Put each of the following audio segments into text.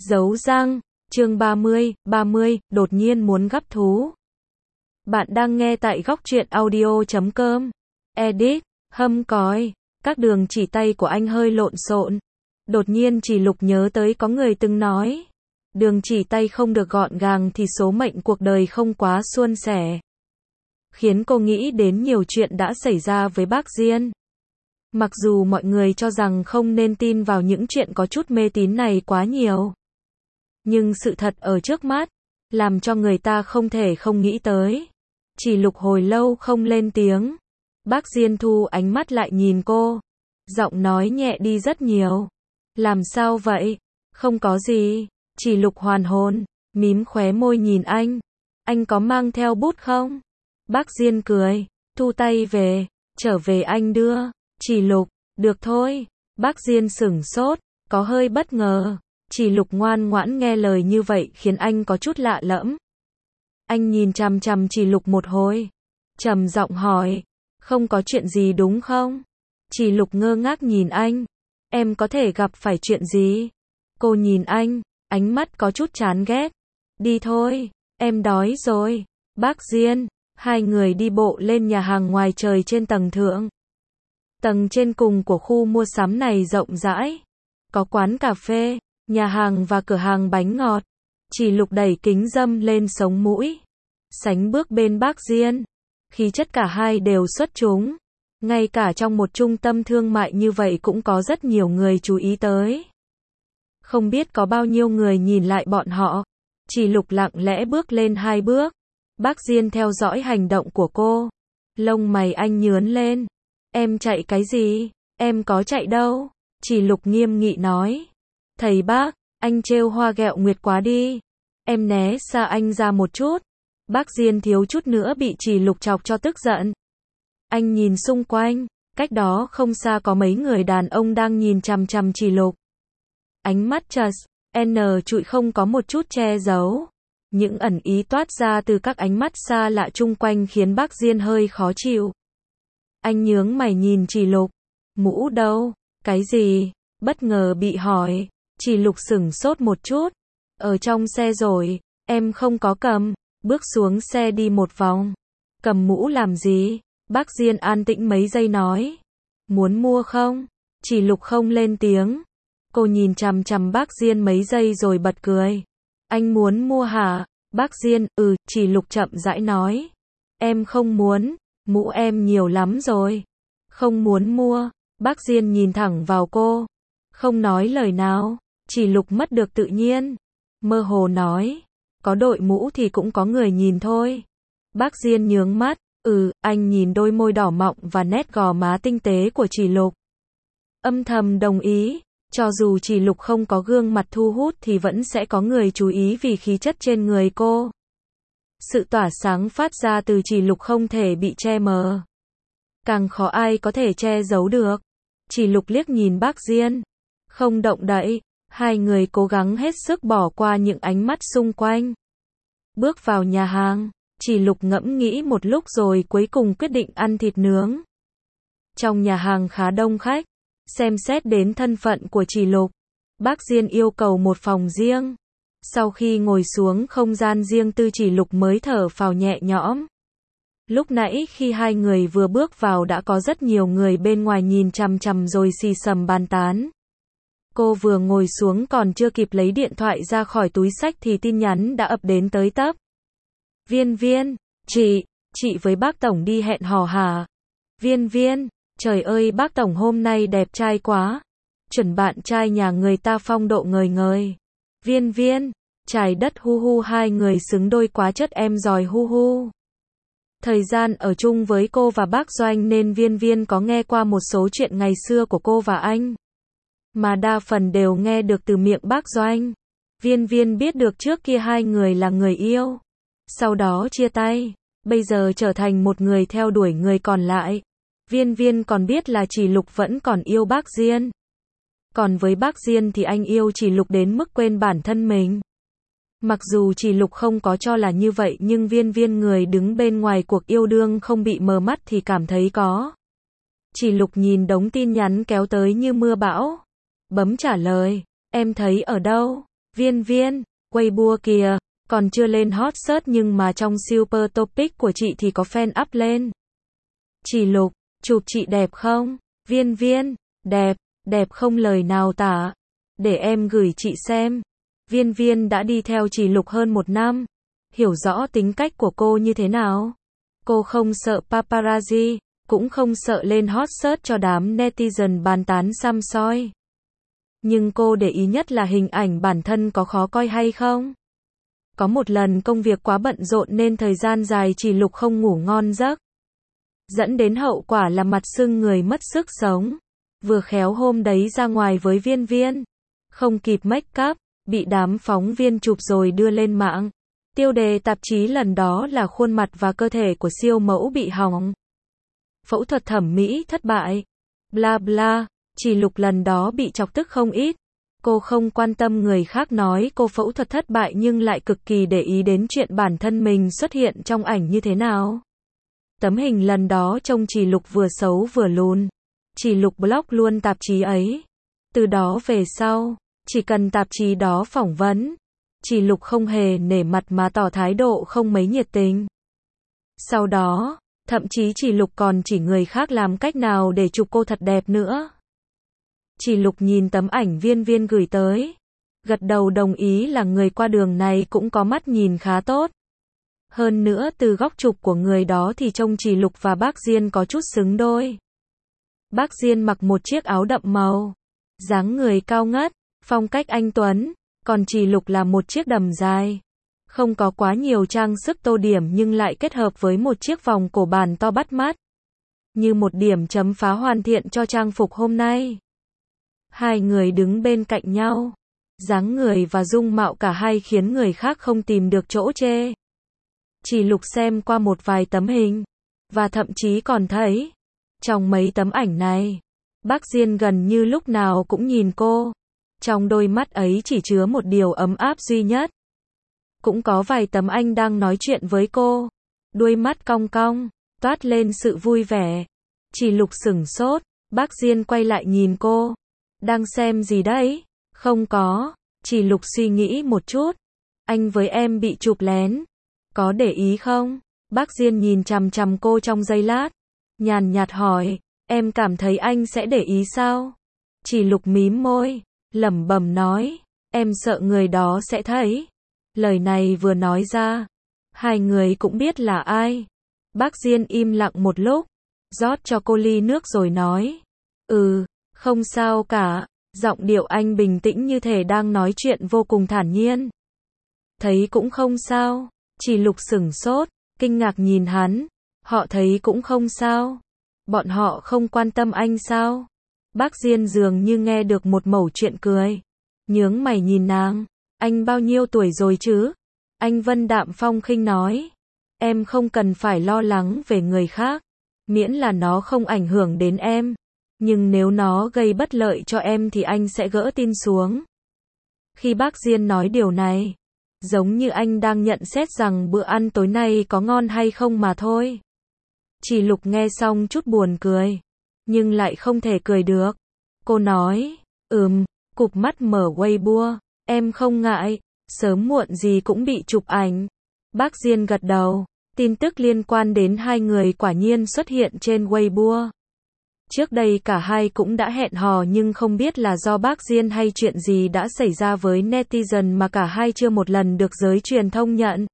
Giấu răng, chương 30, đột nhiên muốn gắp thú. Bạn đang nghe tại góc truyện audio.com. Edit, hâm còi, các đường chỉ tay của anh hơi lộn xộn. Đột nhiên Chỉ Lục nhớ tới có người từng nói, đường chỉ tay không được gọn gàng thì số mệnh cuộc đời không quá suôn sẻ. Khiến cô nghĩ đến nhiều chuyện đã xảy ra với bác Diên. Mặc dù mọi người cho rằng không nên tin vào những chuyện có chút mê tín này quá nhiều. Nhưng sự thật ở trước mắt, làm cho người ta không thể không nghĩ tới. Chỉ Lục hồi lâu không lên tiếng. Bác Diên thu ánh mắt lại nhìn cô. Giọng nói nhẹ đi rất nhiều. Làm sao vậy? Không có gì. Chỉ Lục hoàn hồn, mím khóe môi nhìn anh. Anh có mang theo bút không? Bác Diên cười, thu tay về, trở về anh đưa. Chỉ Lục, được thôi. Bác Diên sửng sốt, có hơi bất ngờ. Chỉ Lục ngoan ngoãn nghe lời như vậy khiến anh có chút lạ lẫm. Anh nhìn chằm chằm Chỉ Lục một hồi, trầm giọng hỏi, không có chuyện gì đúng không? Chỉ Lục ngơ ngác nhìn anh, em có thể gặp phải chuyện gì? Cô nhìn anh, ánh mắt có chút chán ghét. Đi thôi, em đói rồi. Bác Diên, hai người đi bộ lên nhà hàng ngoài trời trên tầng thượng. Tầng trên cùng của khu mua sắm này rộng rãi, có quán cà phê, nhà hàng và cửa hàng bánh ngọt. Chỉ Lục đẩy kính râm lên sống mũi, sánh bước bên bác Diên. Khí chất cả hai đều xuất chúng. Ngay cả trong một trung tâm thương mại như vậy cũng có rất nhiều người chú ý tới. Không biết có bao nhiêu người nhìn lại bọn họ. Chỉ Lục lặng lẽ bước lên 2 bước. Bác Diên theo dõi hành động của cô. Lông mày anh nhướn lên. Em chạy cái gì? Em có chạy đâu? Chỉ Lục nghiêm nghị nói. Thầy bác, anh trêu hoa ghẹo nguyệt quá đi. Em né xa anh ra một chút. Bác Diên thiếu chút nữa bị Chỉ Lục chọc cho tức giận. Anh nhìn xung quanh, cách đó không xa có mấy người đàn ông đang nhìn chằm chằm Chỉ Lục. Ánh mắt chật, trụi không có một chút che giấu. Những ẩn ý toát ra từ các ánh mắt xa lạ chung quanh khiến bác Diên hơi khó chịu. Anh nhướng mày nhìn Chỉ Lục. Mũ đâu? Cái gì? Bất ngờ bị hỏi. Chỉ Lục sửng sốt một chút. Ở trong xe rồi, em không có cầm. Bước xuống xe đi một vòng. Cầm mũ làm gì? Bác Diên an tĩnh mấy giây nói. Muốn mua không? Chỉ Lục không lên tiếng. Cô nhìn chằm chằm bác Diên mấy giây rồi bật cười. Anh muốn mua hả? Bác Diên, Chỉ Lục chậm rãi nói. Em không muốn, mũ em nhiều lắm rồi. Không muốn mua. Bác Diên nhìn thẳng vào cô. Không nói lời nào. Chỉ Lục mất được tự nhiên. Mơ hồ nói. Có đội mũ thì cũng có người nhìn thôi. Bác Diên nhướng mắt. Anh nhìn đôi môi đỏ mọng và nét gò má tinh tế của Chỉ Lục. Âm thầm đồng ý. Cho dù Chỉ Lục không có gương mặt thu hút thì vẫn sẽ có người chú ý vì khí chất trên người cô. Sự tỏa sáng phát ra từ Chỉ Lục không thể bị che mờ. Càng khó ai có thể che giấu được. Chỉ Lục liếc nhìn bác Diên. Không động đậy. Hai người cố gắng hết sức bỏ qua những ánh mắt xung quanh. Bước vào nhà hàng. Chỉ Lục ngẫm nghĩ một lúc rồi cuối cùng quyết định ăn thịt nướng. Trong nhà hàng khá đông khách. Xem xét đến thân phận của Chỉ Lục, bác Diên yêu cầu một phòng riêng. Sau khi ngồi xuống không gian riêng tư Chỉ Lục mới thở phào nhẹ nhõm. Lúc nãy khi hai người vừa bước vào đã có rất nhiều người bên ngoài nhìn chằm chằm rồi xì xầm bàn tán. Cô vừa ngồi xuống còn chưa kịp lấy điện thoại ra khỏi túi xách thì tin nhắn đã ập đến tới tấp. Viên, chị với bác Tổng đi hẹn hò hả? Viên, trời ơi bác Tổng hôm nay đẹp trai quá. Chuẩn bạn trai nhà người ta phong độ ngời ngời. Viên, trái đất hu hu hai người xứng đôi quá chất em giỏi hu hu. Thời gian ở chung với cô và bác Doanh nên Viên có nghe qua một số chuyện ngày xưa của cô và anh. Mà đa phần đều nghe được từ miệng bác Doanh. Viên biết được trước kia hai người là người yêu. Sau đó chia tay. Bây giờ trở thành một người theo đuổi người còn lại. Viên còn biết là Chỉ Lục vẫn còn yêu bác Diên. Còn với bác Diên thì anh yêu Chỉ Lục đến mức quên bản thân mình. Mặc dù Chỉ Lục không có cho là như vậy nhưng Viên người đứng bên ngoài cuộc yêu đương không bị mờ mắt thì cảm thấy có. Chỉ Lục nhìn đống tin nhắn kéo tới như mưa bão. Bấm trả lời. Em thấy ở đâu? Viên Viên, Weibo kìa, còn chưa lên hot search nhưng mà trong super topic của chị thì có fan up lên. Chỉ Lục, chụp chị đẹp không? Viên Viên, đẹp, đẹp không lời nào tả. Để em gửi chị xem. Viên Viên đã đi theo Chỉ Lục hơn 1 năm. Hiểu rõ tính cách của cô như thế nào. Cô không sợ paparazzi, cũng không sợ lên hot search cho đám netizen bàn tán xăm soi. Nhưng cô để ý nhất là hình ảnh bản thân có khó coi hay không. Có một lần công việc quá bận rộn nên thời gian dài Chỉ Lục không ngủ ngon giấc. Dẫn đến hậu quả là mặt sưng người mất sức sống. Vừa khéo hôm đấy ra ngoài với Viên Viên. Không kịp make up, bị đám phóng viên chụp rồi đưa lên mạng. Tiêu đề tạp chí lần đó là khuôn mặt và cơ thể của siêu mẫu bị hỏng. Phẫu thuật thẩm mỹ thất bại. Bla bla, Chỉ Lục lần đó bị chọc tức không ít. Cô không quan tâm người khác nói cô phẫu thuật thất bại nhưng lại cực kỳ để ý đến chuyện bản thân mình xuất hiện trong ảnh như thế nào. Tấm hình lần đó trông Chỉ Lục vừa xấu vừa lùn. Chỉ Lục block luôn tạp chí ấy. Từ đó về sau, chỉ cần tạp chí đó phỏng vấn, Chỉ Lục không hề nể mặt mà tỏ thái độ không mấy nhiệt tình. Sau đó, thậm chí Chỉ Lục còn chỉ người khác làm cách nào để chụp cô thật đẹp nữa. Chỉ Lục nhìn tấm ảnh Viên Viên gửi tới, gật đầu đồng ý là người qua đường này cũng có mắt nhìn khá tốt. Hơn nữa từ góc chụp của người đó thì trông Chỉ Lục và bác Diên có chút xứng đôi. Bác Diên mặc một chiếc áo đậm màu, dáng người cao ngất, phong cách anh tuấn, còn Chỉ Lục là một chiếc đầm dài. Không có quá nhiều trang sức tô điểm nhưng lại kết hợp với một chiếc vòng cổ bàn to bắt mắt. Như một điểm chấm phá hoàn thiện cho trang phục hôm nay. Hai người đứng bên cạnh nhau. Dáng người và dung mạo cả hai khiến người khác không tìm được chỗ chê. Chỉ Lục xem qua một vài tấm hình. Và thậm chí còn thấy, trong mấy tấm ảnh này, bác Diên gần như lúc nào cũng nhìn cô. Trong đôi mắt ấy chỉ chứa một điều ấm áp duy nhất. Cũng có vài tấm anh đang nói chuyện với cô. Đuôi mắt cong cong, toát lên sự vui vẻ. Chỉ Lục sửng sốt, bác Diên quay lại nhìn cô. Đang xem gì đấy? Không có. Chỉ Lục suy nghĩ một chút. Anh với em bị chụp lén. Có để ý không? Bác Diên nhìn chằm chằm cô trong giây lát. Nhàn nhạt hỏi, em cảm thấy anh sẽ để ý sao? Chỉ Lục mím môi, lẩm bẩm nói, em sợ người đó sẽ thấy. Lời này vừa nói ra, hai người cũng biết là ai. Bác Diên im lặng một lúc, rót cho cô ly nước rồi nói, không sao cả. Giọng điệu anh bình tĩnh như thể đang nói chuyện vô cùng thản nhiên. Thấy cũng không sao. Chỉ Lục sửng sốt, kinh ngạc nhìn hắn. Họ thấy cũng không sao. Bọn họ không quan tâm anh sao? Bác Diên dường như nghe được một mẩu chuyện cười. Nhướng mày nhìn nàng. Anh bao nhiêu tuổi rồi chứ? Anh vân đạm phong khinh nói. Em không cần phải lo lắng về người khác. Miễn là nó không ảnh hưởng đến em. Nhưng nếu nó gây bất lợi cho em thì anh sẽ gỡ tin xuống. Khi bác Diên nói điều này, giống như anh đang nhận xét rằng bữa ăn tối nay có ngon hay không mà thôi. Chỉ Lục nghe xong chút buồn cười, nhưng lại không thể cười được. Cô nói, cụp mắt mở Weibo, em không ngại, sớm muộn gì cũng bị chụp ảnh. Bác Diên gật đầu, tin tức liên quan đến hai người quả nhiên xuất hiện trên Weibo. Trước đây cả hai cũng đã hẹn hò nhưng không biết là do bác Diên hay chuyện gì đã xảy ra với netizen mà cả hai chưa một lần được giới truyền thông nhận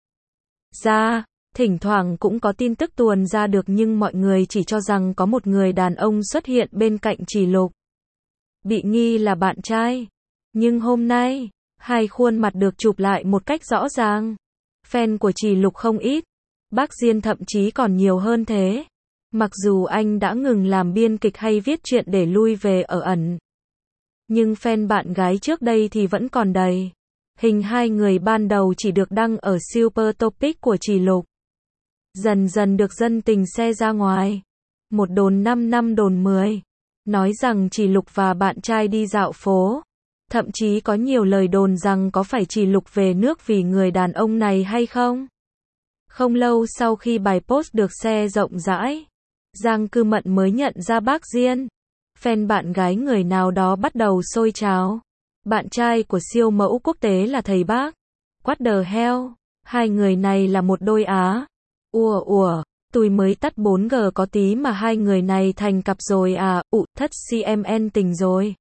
ra. Thỉnh thoảng cũng có tin tức tuồn ra được nhưng mọi người chỉ cho rằng có một người đàn ông xuất hiện bên cạnh Chỉ Lục. Bị nghi là bạn trai. Nhưng hôm nay, hai khuôn mặt được chụp lại một cách rõ ràng. Fan của Chỉ Lục không ít. Bác Diên thậm chí còn nhiều hơn thế. Mặc dù anh đã ngừng làm biên kịch hay viết truyện để lui về ở ẩn. Nhưng fan bạn gái trước đây thì vẫn còn đầy. Hình hai người ban đầu chỉ được đăng ở Super Topic của Chỉ Lục. Dần dần được dân tình xe ra ngoài. Một đồn 5 năm đồn 10. Nói rằng Chỉ Lục và bạn trai đi dạo phố. Thậm chí có nhiều lời đồn rằng có phải Chỉ Lục về nước vì người đàn ông này hay không. Không lâu sau khi bài post được share rộng rãi, Giang Cư Mận mới nhận ra bác Diên. Fan bạn gái người nào đó bắt đầu xôi trào. Bạn trai của siêu mẫu quốc tế là thầy Bác. What the hell? Hai người này là một đôi á. Ủa, tôi mới tắt 4G có tí mà hai người này thành cặp rồi à, thất CMN tình rồi.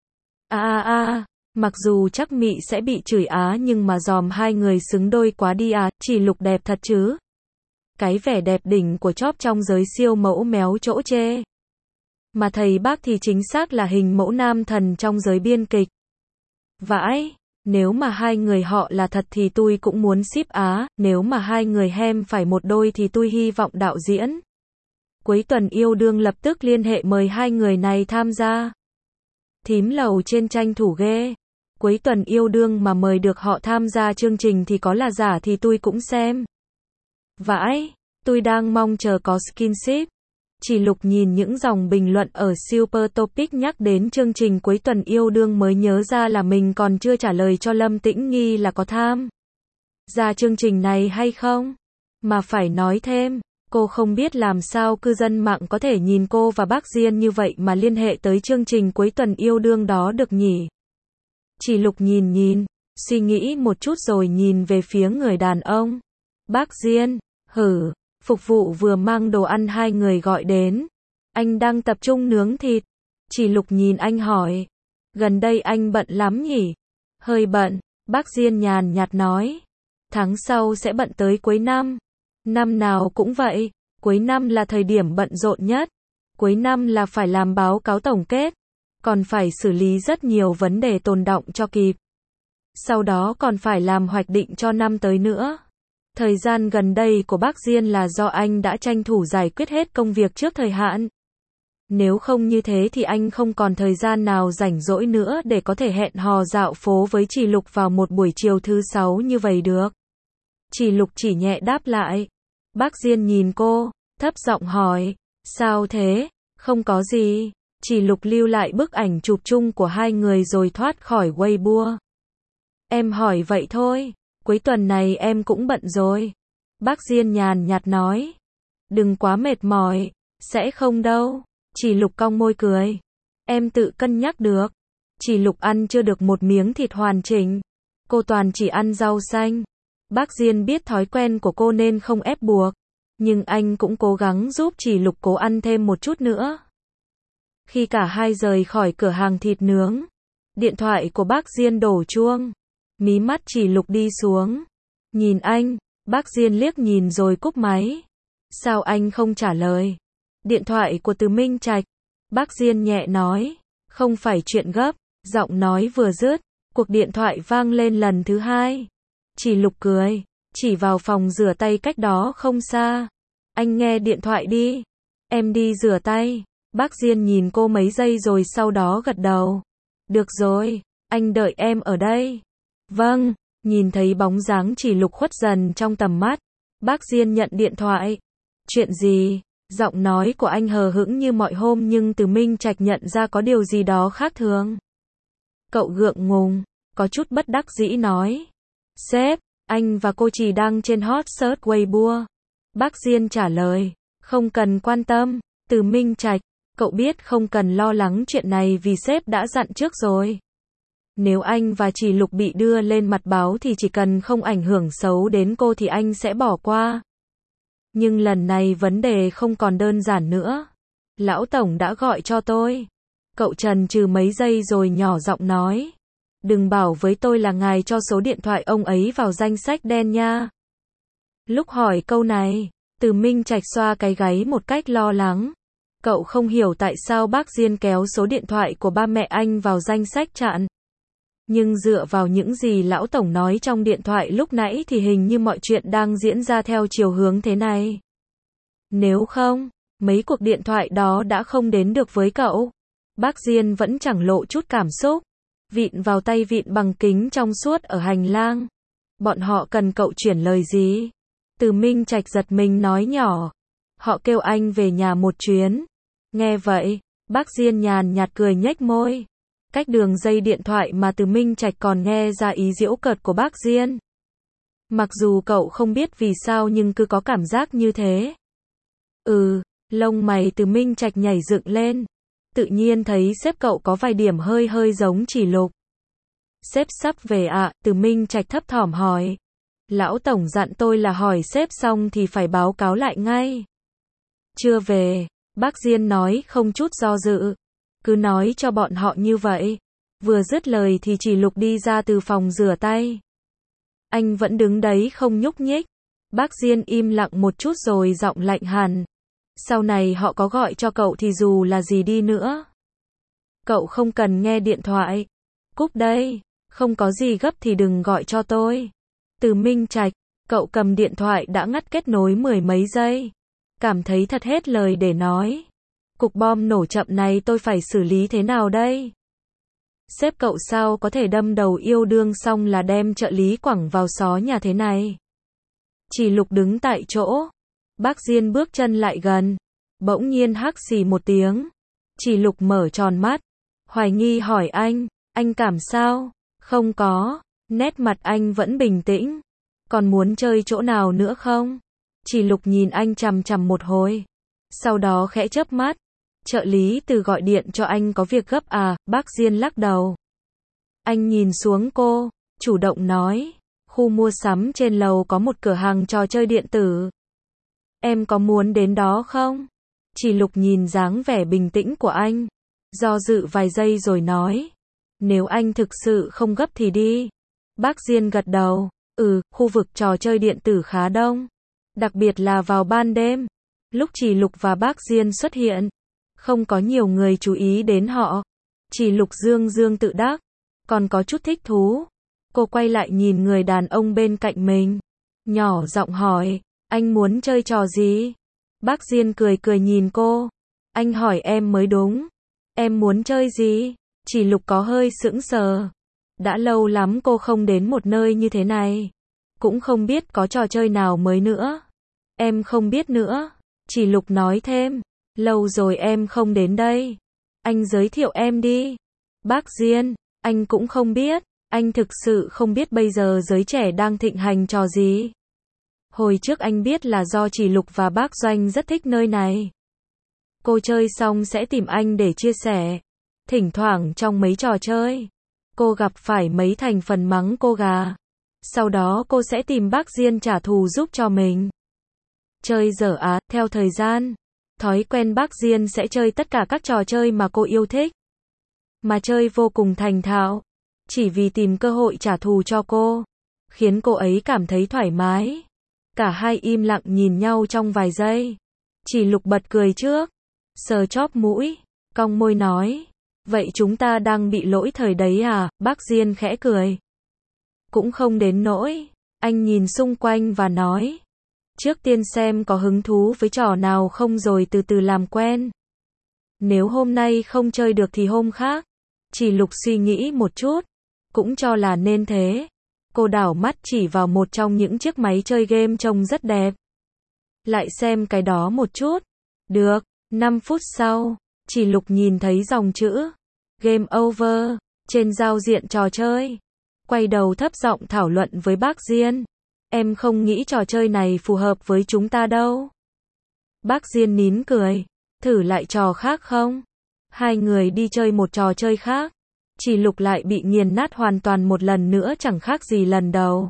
Mặc dù chắc Mị sẽ bị chửi á nhưng mà dòm hai người xứng đôi quá đi à, Chỉ Lục đẹp thật chứ. Cái vẻ đẹp đỉnh của chóp trong giới siêu mẫu méo chỗ chê. Mà thầy Bác thì chính xác là hình mẫu nam thần trong giới biên kịch. Vãi, nếu mà hai người họ là thật thì tôi cũng muốn ship á, nếu mà hai người hem phải một đôi thì tôi hy vọng đạo diễn Cuối Tuần Yêu Đương lập tức liên hệ mời hai người này tham gia. Thím lầu trên tranh thủ ghê. Cuối Tuần Yêu Đương mà mời được họ tham gia chương trình thì có là giả thì tôi cũng xem. Vãi, tôi đang mong chờ có skinship. Chỉ Lục nhìn những dòng bình luận ở Super Topic nhắc đến chương trình Cuối Tuần Yêu Đương mới nhớ ra là mình còn chưa trả lời cho Lâm Tĩnh Nghi là có tham gia chương trình này hay không. Mà phải nói thêm, cô không biết làm sao cư dân mạng có thể nhìn cô và bác Diên như vậy mà liên hệ tới chương trình Cuối Tuần Yêu Đương đó được nhỉ. Chỉ Lục nhìn, suy nghĩ một chút rồi nhìn về phía người đàn ông. Bác Diên, phục vụ vừa mang đồ ăn hai người gọi đến. Anh đang tập trung nướng thịt. Chỉ Lục nhìn anh hỏi. Gần đây anh bận lắm nhỉ? Hơi bận, bác Diên nhàn nhạt nói. Tháng sau sẽ bận tới cuối năm. Năm nào cũng vậy, cuối năm là thời điểm bận rộn nhất. Cuối năm là phải làm báo cáo tổng kết. Còn phải xử lý rất nhiều vấn đề tồn đọng cho kịp. Sau đó còn phải làm hoạch định cho năm tới nữa. Thời gian gần đây của bác Diên là do anh đã tranh thủ giải quyết hết công việc trước thời hạn. Nếu không như thế thì anh không còn thời gian nào rảnh rỗi nữa để có thể hẹn hò dạo phố với Chỉ Lục vào một buổi chiều thứ sáu như vậy được. Chỉ Lục chỉ nhẹ đáp lại. Bác Diên nhìn cô, thấp giọng hỏi. Sao thế? Không có gì. Chỉ Lục lưu lại bức ảnh chụp chung của hai người rồi thoát khỏi Weibo. Em hỏi vậy thôi. Cuối tuần này em cũng bận rồi. Bác Diên nhàn nhạt nói. Đừng quá mệt mỏi. Sẽ không đâu. Chỉ Lục cong môi cười. Em tự cân nhắc được. Chỉ Lục ăn chưa được một miếng thịt hoàn chỉnh. Cô toàn chỉ ăn rau xanh. Bác Diên biết thói quen của cô nên không ép buộc. Nhưng anh cũng cố gắng giúp Chỉ Lục cố ăn thêm một chút nữa. Khi cả hai rời khỏi cửa hàng thịt nướng, điện thoại của bác Diên đổ chuông. Mí mắt Chỉ Lục đi xuống. Nhìn anh, bác Diên liếc nhìn rồi cúp máy. Sao anh không trả lời? Điện thoại của Từ Minh Trạch. Bác Diên nhẹ nói. Không phải chuyện gấp. Giọng nói vừa dứt, cuộc điện thoại vang lên lần thứ hai. Chỉ Lục cười, chỉ vào phòng rửa tay cách đó không xa. Anh nghe điện thoại đi. Em đi rửa tay. Bác Diên nhìn cô mấy giây rồi sau đó gật đầu. Được rồi, anh đợi em ở đây. Vâng, nhìn thấy bóng dáng Chỉ Lục khuất dần trong tầm mắt. Bác Diên nhận điện thoại. Chuyện gì? Giọng nói của anh hờ hững như mọi hôm nhưng Từ Minh Trạch nhận ra có điều gì đó khác thường. Cậu gượng ngùng, có chút bất đắc dĩ nói. Sếp, anh và cô chỉ đang trên hot search Weibo. Bác Diên trả lời. Không cần quan tâm. Từ Minh Trạch, cậu biết không cần lo lắng chuyện này vì sếp đã dặn trước rồi. Nếu anh và Chỉ Lục bị đưa lên mặt báo thì chỉ cần không ảnh hưởng xấu đến cô thì anh sẽ bỏ qua. Nhưng lần này vấn đề không còn đơn giản nữa. Lão Tổng đã gọi cho tôi. Cậu chần chừ mấy giây rồi nhỏ giọng nói. Đừng bảo với tôi là ngài cho số điện thoại ông ấy vào danh sách đen nha. Lúc hỏi câu này, Từ Minh Trạch xoa cái gáy một cách lo lắng. Cậu không hiểu tại sao bác Diên kéo số điện thoại của ba mẹ anh vào danh sách chặn. Nhưng dựa vào những gì lão tổng nói trong điện thoại lúc nãy thì hình như mọi chuyện đang diễn ra theo chiều hướng thế này. Nếu không, mấy cuộc điện thoại đó đã không đến được với cậu. Bác Diên vẫn chẳng lộ chút cảm xúc. Vịn vào tay vịn bằng kính trong suốt ở hành lang. Bọn họ cần cậu chuyển lời gì? Từ Minh Trạch giật mình nói nhỏ. Họ kêu anh về nhà một chuyến. Nghe vậy, bác Diên nhàn nhạt cười nhếch môi. Cách đường dây điện thoại mà Từ Minh Trạch còn nghe ra ý giễu cợt của bác Diên. Mặc dù cậu không biết vì sao nhưng cứ có cảm giác như thế. Lông mày Từ Minh Trạch nhảy dựng lên. Tự nhiên thấy sếp cậu có vài điểm hơi giống Chỉ Lục. Sếp sắp về ạ, Từ Minh Trạch thấp thỏm hỏi. Lão tổng dặn tôi là hỏi sếp xong thì phải báo cáo lại ngay. Chưa về, bác Diên nói không chút do dự. Cứ nói cho bọn họ như vậy. Vừa dứt lời thì Chỉ Lục đi ra từ phòng rửa tay. Anh vẫn đứng đấy không nhúc nhích. Bác Diên im lặng một chút rồi giọng lạnh hẳn. Sau này họ có gọi cho cậu thì dù là gì đi nữa, cậu không cần nghe điện thoại. Cúp đây, không có gì gấp thì đừng gọi cho tôi. Từ Minh Trạch, cậu cầm điện thoại đã ngắt kết nối mười mấy giây. Cảm thấy thật hết lời để nói. Cục bom nổ chậm này tôi phải xử lý thế nào đây? Sếp cậu sao có thể đâm đầu yêu đương xong là đem trợ lý quẳng vào xó nhà thế này? Chỉ Lục đứng tại chỗ. Bác Diên bước chân lại gần. Bỗng nhiên hắc xì một tiếng. Chỉ Lục mở tròn mắt. Hoài nghi hỏi anh cảm sao? Không có. Nét mặt anh vẫn bình tĩnh. Còn muốn chơi chỗ nào nữa không? Chỉ Lục nhìn anh chằm chằm một hồi. Sau đó khẽ chớp mắt. Trợ lý Từ gọi điện cho anh có việc gấp à? Bác Diên lắc đầu. Anh nhìn xuống cô, chủ động nói. Khu mua sắm trên lầu có một cửa hàng trò chơi điện tử. Em có muốn đến đó không? Chỉ Lục nhìn dáng vẻ bình tĩnh của anh. Do dự vài giây rồi nói. Nếu anh thực sự không gấp thì đi. Bác Diên gật đầu. Khu vực trò chơi điện tử khá đông. Đặc biệt là vào ban đêm. Lúc Chỉ Lục và bác Diên xuất hiện, không có nhiều người chú ý đến họ. Chỉ Lục dương dương tự đắc. Còn có chút thích thú. Cô quay lại nhìn người đàn ông bên cạnh mình. Nhỏ giọng hỏi. Anh muốn chơi trò gì? Bác Diên cười cười nhìn cô. Anh hỏi em mới đúng. Em muốn chơi gì? Chỉ Lục có hơi sững sờ. Đã lâu lắm cô không đến một nơi như thế này. Cũng không biết có trò chơi nào mới nữa. Em không biết nữa. Chỉ Lục nói thêm. Lâu rồi em không đến đây. Anh giới thiệu em đi. Bác Diên, anh cũng không biết. Anh thực sự không biết bây giờ giới trẻ đang thịnh hành trò gì. Hồi trước anh biết là do Chỉ Lục và bác Doanh rất thích nơi này. Cô chơi xong sẽ tìm anh để chia sẻ. Thỉnh thoảng trong mấy trò chơi, cô gặp phải mấy thành phần mắng cô gà. Sau đó cô sẽ tìm bác Diên trả thù giúp cho mình. Chơi dở á, theo thời gian, thói quen bác Diên sẽ chơi tất cả các trò chơi mà cô yêu thích. Mà chơi vô cùng thành thạo. Chỉ vì tìm cơ hội trả thù cho cô. Khiến cô ấy cảm thấy thoải mái. Cả hai im lặng nhìn nhau trong vài giây. Chỉ Lục bật cười trước. Sờ chóp mũi. Cong môi nói. Vậy chúng ta đang bị lỗi thời đấy à? Bác Diên khẽ cười. Cũng không đến nỗi. Anh nhìn xung quanh và nói. Trước tiên xem có hứng thú với trò nào không rồi từ từ làm quen. Nếu hôm nay không chơi được thì hôm khác. Chỉ Lục suy nghĩ một chút. Cũng cho là nên thế. Cô đảo mắt chỉ vào một trong những chiếc máy chơi game trông rất đẹp. Lại xem cái đó một chút. Được, 5 phút sau, Chỉ Lục nhìn thấy dòng chữ Game over trên giao diện trò chơi. Quay đầu thấp giọng thảo luận với bác Diên. Em không nghĩ trò chơi này phù hợp với chúng ta đâu. Bác Diên nín cười. Thử lại trò khác không? Hai người đi chơi một trò chơi khác. Chỉ Lục lại bị nghiền nát hoàn toàn một lần nữa chẳng khác gì lần đầu.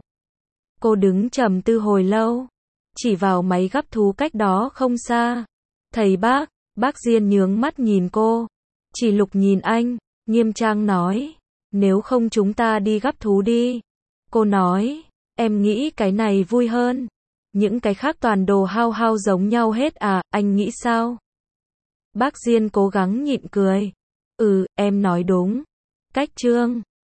Cô đứng trầm tư hồi lâu. Chỉ vào máy gắp thú cách đó không xa. Thầy bác Diên nhướng mắt nhìn cô. Chỉ Lục nhìn anh, nghiêm trang nói. Nếu không chúng ta đi gắp thú đi. Cô nói, em nghĩ cái này vui hơn. Những cái khác toàn đồ hao hao giống nhau hết à, anh nghĩ sao? Bác Diên cố gắng nhịn cười. Em nói đúng. Cách chương